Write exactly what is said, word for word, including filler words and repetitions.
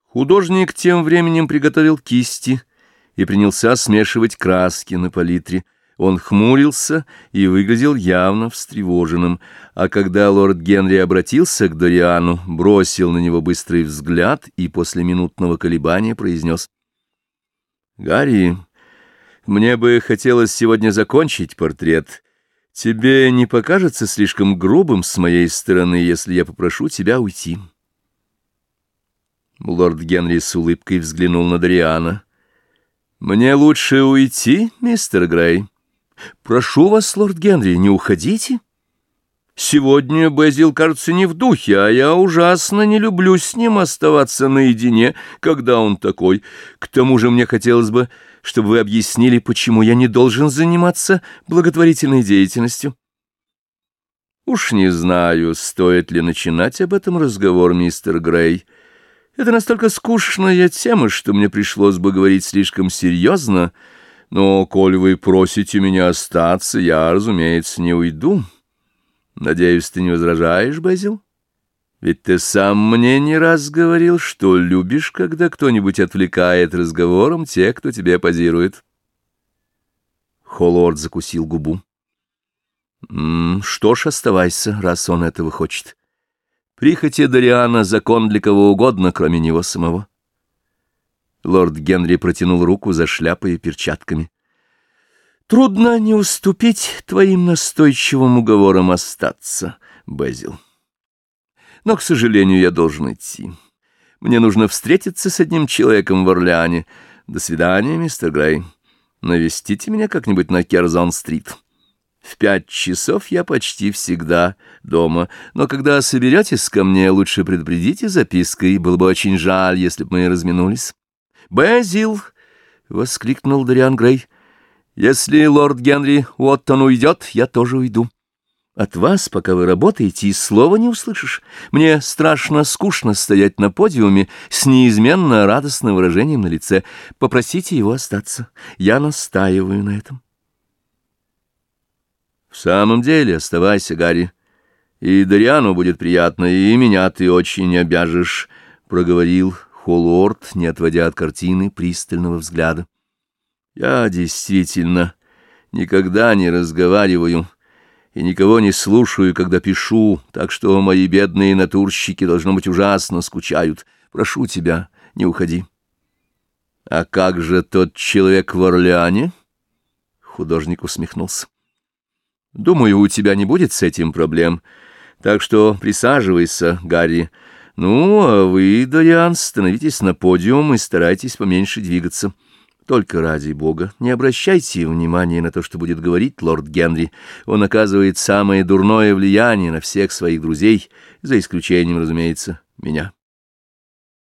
Художник тем временем приготовил кисти и принялся смешивать краски на палитре. Он хмурился и выглядел явно встревоженным, а когда лорд Генри обратился к Дориану, бросил на него быстрый взгляд и после минутного колебания произнес: «Гарри, мне бы хотелось сегодня закончить портрет. Тебе не покажется слишком грубым с моей стороны, если я попрошу тебя уйти?» Лорд Генри с улыбкой взглянул на Дориана. «Мне лучше уйти, мистер Грей?» «Прошу вас, лорд Генри, не уходите. Сегодня Безил, кажется, не в духе, а я ужасно не люблю с ним оставаться наедине, когда он такой. К тому же мне хотелось бы, чтобы вы объяснили, почему я не должен заниматься благотворительной деятельностью». «Уж не знаю, стоит ли начинать об этом разговор, мистер Грей. Это настолько скучная тема, что мне пришлось бы говорить слишком серьезно, но, коль вы просите меня остаться, я, разумеется, не уйду. Надеюсь, ты не возражаешь, Безил? Ведь ты сам мне не раз говорил, что любишь, когда кто-нибудь отвлекает разговором тех, кто тебе позирует». Холлорд закусил губу. «М -м, «Что ж, оставайся, раз он этого хочет. Прихоти Дориана — закон для кого угодно, кроме него самого». Лорд Генри протянул руку за шляпой и перчатками. «Трудно не уступить твоим настойчивым уговорам остаться, Безил. Но, к сожалению, я должен идти. Мне нужно встретиться с одним человеком в Орлеане. До свидания, мистер Грей. Навестите меня как-нибудь на Керзон-стрит. В пять часов я почти всегда дома, но когда соберетесь ко мне, лучше предупредите запиской, было бы очень жаль, если бы мы разминулись». «Безил!» — воскликнул Дориан Грей. «Если лорд Генри Уоттон уйдет, я тоже уйду. От вас, пока вы работаете, и слова не услышишь. Мне страшно скучно стоять на подиуме с неизменно радостным выражением на лице. Попросите его остаться. Я настаиваю на этом». «В самом деле, оставайся, Гарри. И Дориану будет приятно, и меня ты очень не обяжешь», — проговорил Холлорд, не отводя от картины пристального взгляда. «Я действительно никогда не разговариваю и никого не слушаю, когда пишу, так что мои бедные натурщики, должно быть, ужасно скучают. Прошу тебя, не уходи». «А как же тот человек в Орлеане?» Художник усмехнулся. «Думаю, у тебя не будет с этим проблем, так что присаживайся, Гарри. Ну, а вы, Дориан, становитесь на подиум и старайтесь поменьше двигаться. Только ради бога, не обращайте внимания на то, что будет говорить лорд Генри. Он оказывает самое дурное влияние на всех своих друзей, за исключением, разумеется, меня».